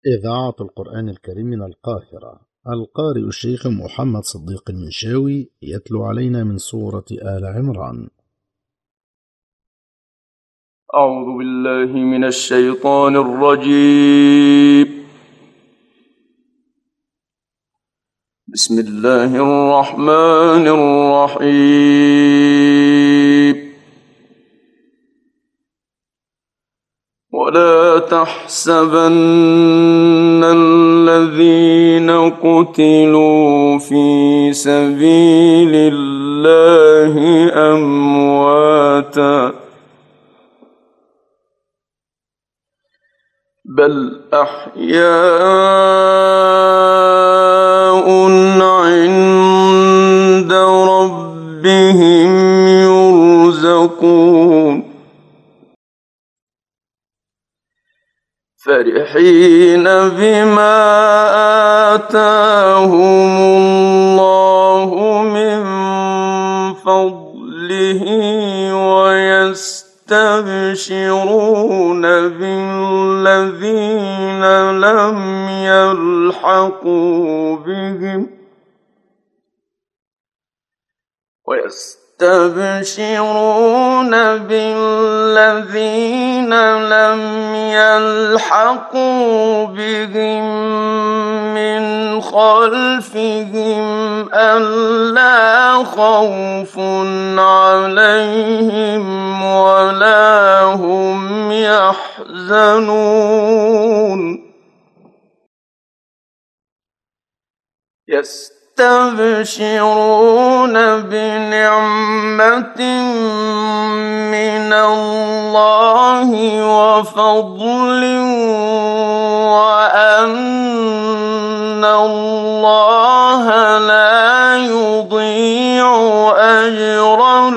إذاعة القرآن الكريم من القاهرة. القارئ الشيخ محمد صديق المنشاوي يتلو علينا من سورة آل عمران. أعوذ بالله من الشيطان الرجيم. بسم الله الرحمن الرحيم. ولا تحسبن الذين قتلوا في سبيل الله أمواتا بل أحياء عند ربهم يرزقون فرحين بما آتاهم الله من فضله ويستبشرون بالذين لم يلحقوا بهم من خلفهم ألا خوف عليهم ولا هم يحزنون يستبشرون بنعمة من الله وفضل وأن الله لا يضيع أجر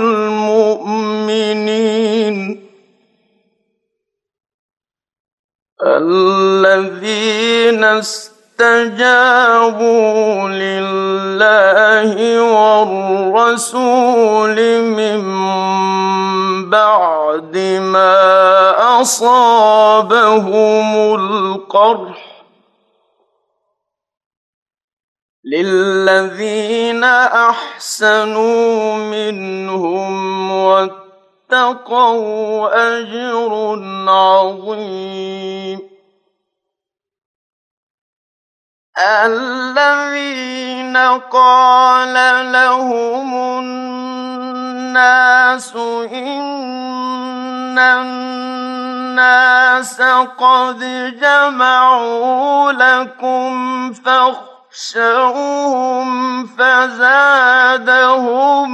المؤمنين الذين استجابوا لله والرسول من بعد ما أصابهم القرح للذين أحسنوا منهم واتقوا أجر عظيم الذين قال لهم الناس إن الناس قد جمعوا لكم فاخشوهم فزادهم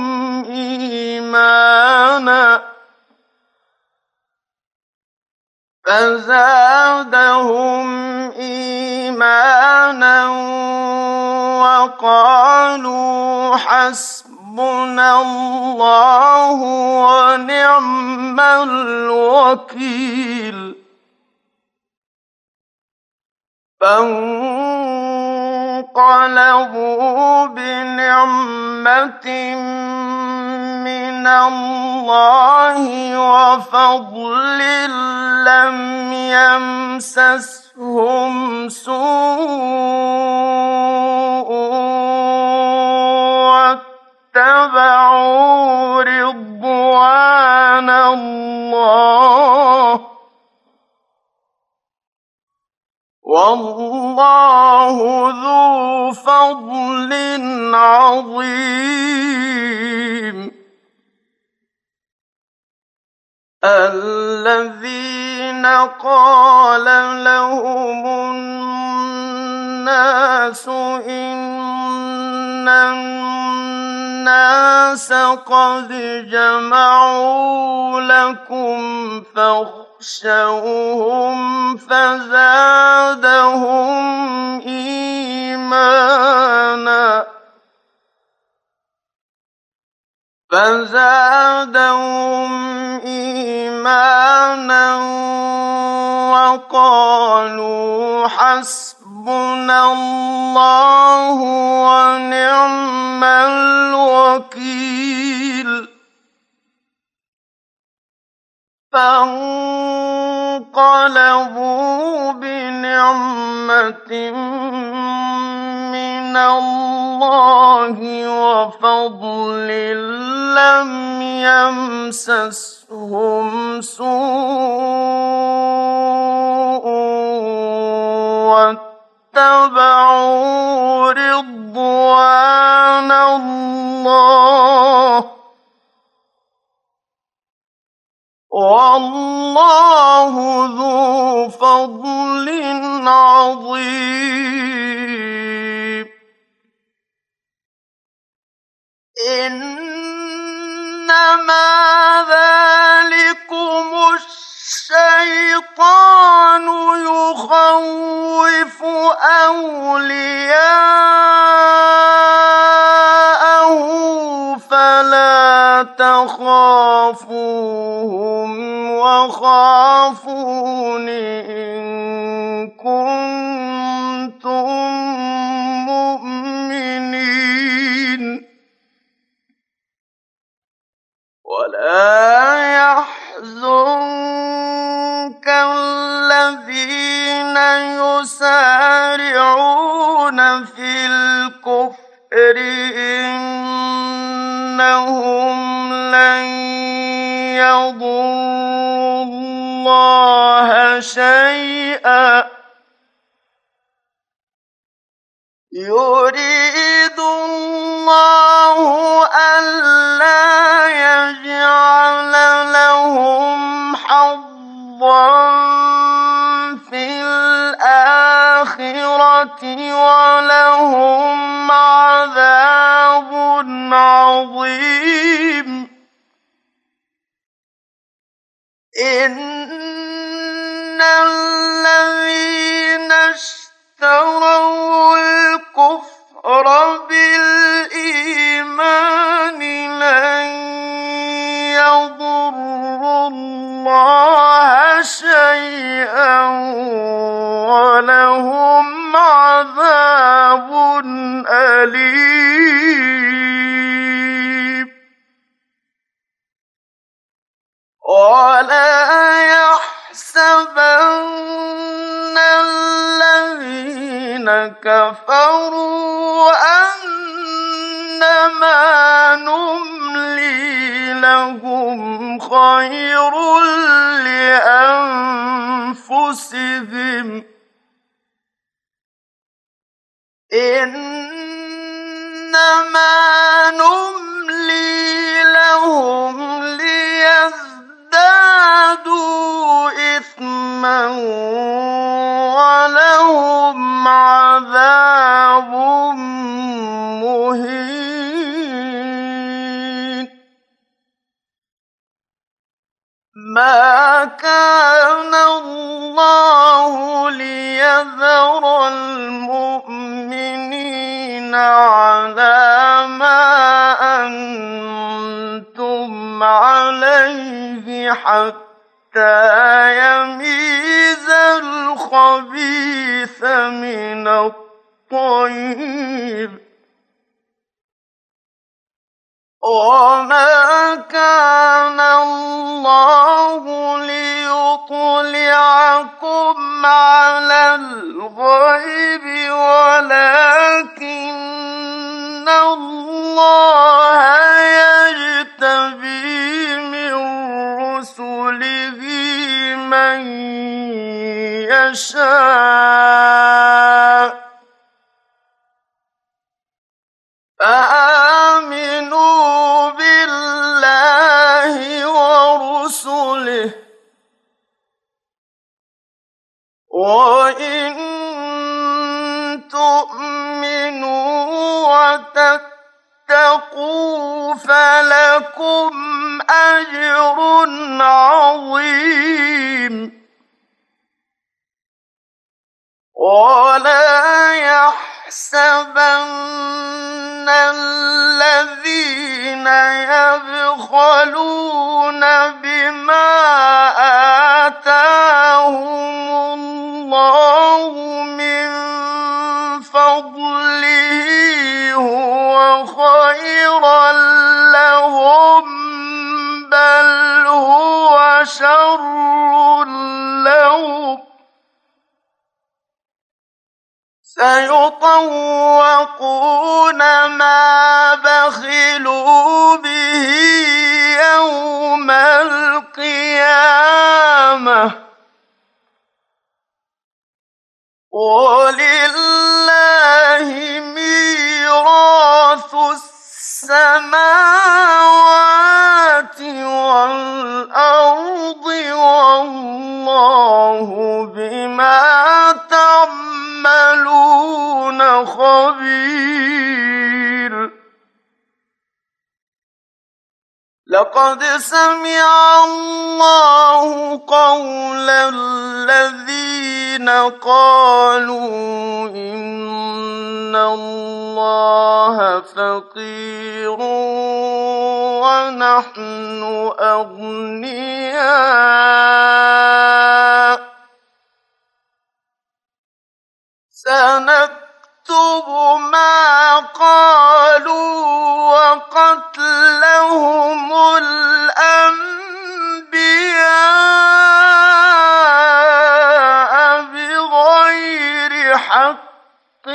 إيمانا وقالوا حسبنا الله ونعم الوكيل فانقلبوا بنعمة من الله وفضل لم يمسسهم سوء واتبعوا رضوان الله والله ذو فضل عظيم الذين قال لهم الناس إن الناس قد جمعوا لكم فاخشوهم فزادهم إيمانا وقالوا حسبنا الله ونعم الوكيل انقلبوا بنعمة من الله وفضل لم يمسسهم سوء واتبعوا رضوان الله والله ذو فضل عظيم إنما ذلكم الشيطان يخوف أولياءه فلا تخافوهم وخافون إن كنتم مؤمنين ولا يحزنك الذين يسارعون في الكفر إنهم لن يضروا الله شيئا يريد الله ألا يجعل لهم حظا في الآخرة ولهم عذاب عظيم إن الذين اشتروا الكفر بالإيمان لن يضروا الله شيئا ولهم عذاب أليم ولا يحسبن الذين كفروا أنما نملي لهم خير لأنفسهم إنما نملي لهم ليزدادوا إثما ولهم عذاب مهين ما كان الله ليذر المؤمنين على ما أنتم عليه حتى يميز الخبيث من الطيب وما كان الله ليطلعكم على الغيب ولكن الله يجتبي من رسله من يشاء فآمنوا بالله ورسله وإن تؤمنوا وتتقوا فلكم أجر عظيم ولا يحسبن الذين يبخلون بما آتاهم الله من فضله هو خيرا لهم بل هو شر سيطوقون ما بخلوا به يوم القيامة ولله ميراث السماوات والأرض والله بما تعملون خبير لقد سمع الله قول الذين قالوا إن الله فقير ونحن أغنياء سنكتب ما قالوا وقتلهم الأنبياء بغير حق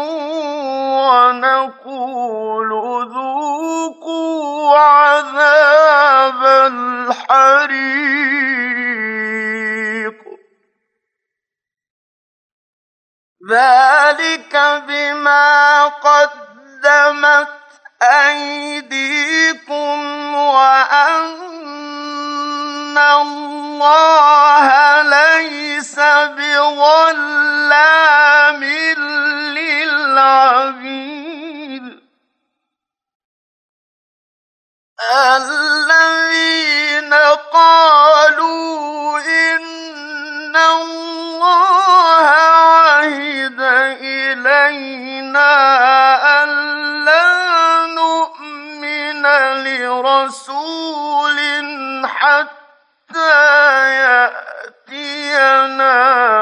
ونقول ذوقوا عذاب الحريق ذلك بما قدمت أيديكم وأن الله ليس بظلام للعبيد الذين قالوا إن الله عهد إلينا ألا نؤمن لرسول حتى يأتينا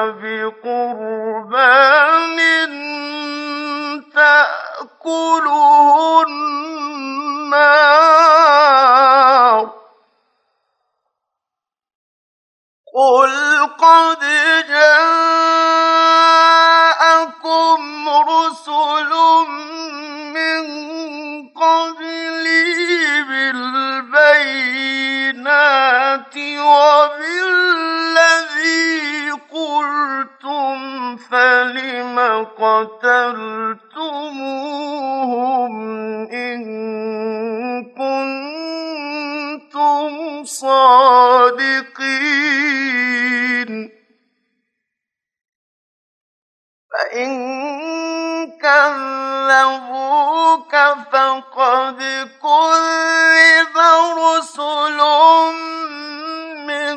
بقربان تأكله النار قل قد جاءكم رسل من قبلي بالبينات وبالذي قلتم فلم قتلتموهم إن كنتم صادقين فإن كذبوك فقد كذب رسل من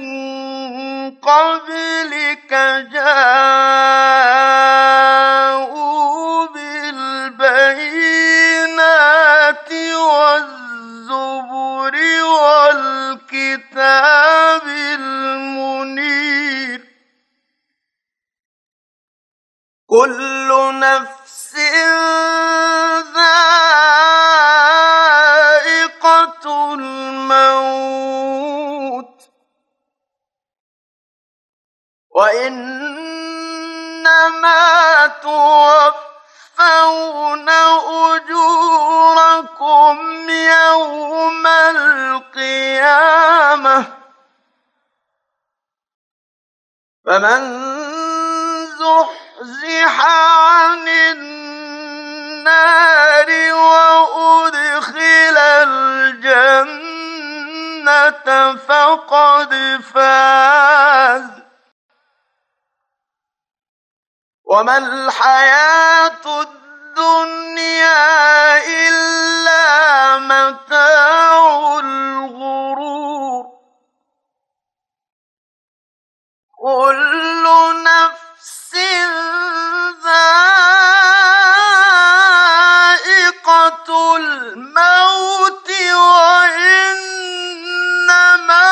قبلك جاءوا بالبينات والزبر والكتاب المنير كل نفس ذائقة الموت وإنما توفون أجوركم يوم القيامة فمن زحزح عن النار وأدخل الجنة فقد فاز وما الحياة الدنيا إلا متاع الغرور كل نفس ذائقة الموت وإنما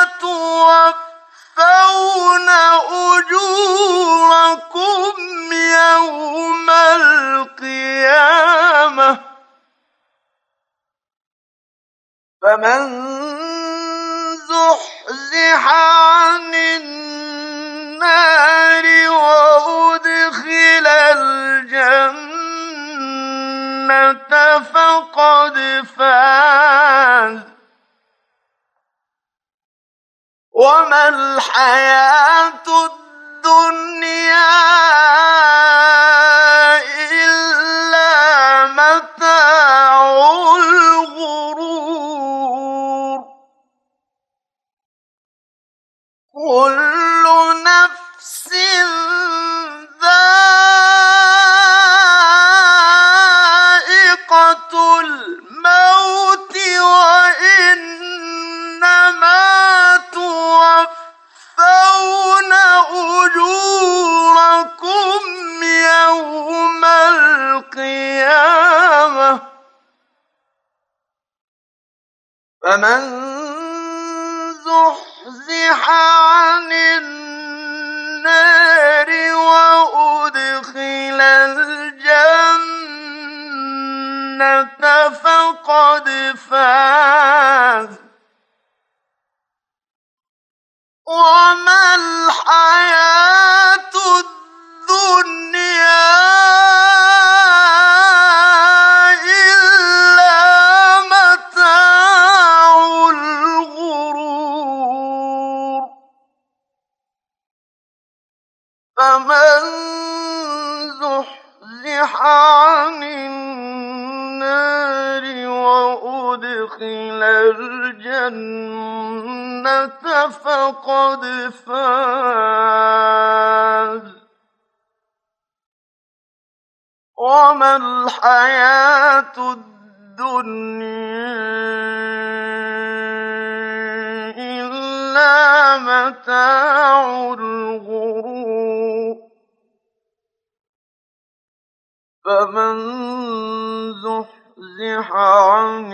توفون أجوركم يوم القيامة فمن زحزح عن النار وأدخل الجنة فمن زحزح عن النار وأدخل الجنة فقد فاز وما الحياة الدنيا إلا متاع الغرور فمن زحزح عن النار وأدخل الجنة فقد فاز وما الحياة الدنيا إلا متاع الغرور فمن زحزح عن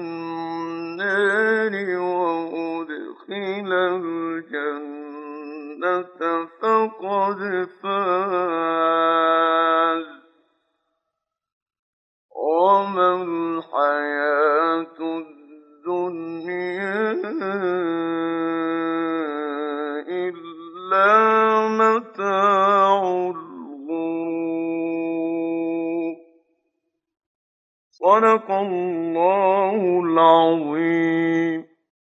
النار وأدخل الجنة فقد فاز وما الحياة الدنيا إلا متاع الغرور صدق الله العظيم.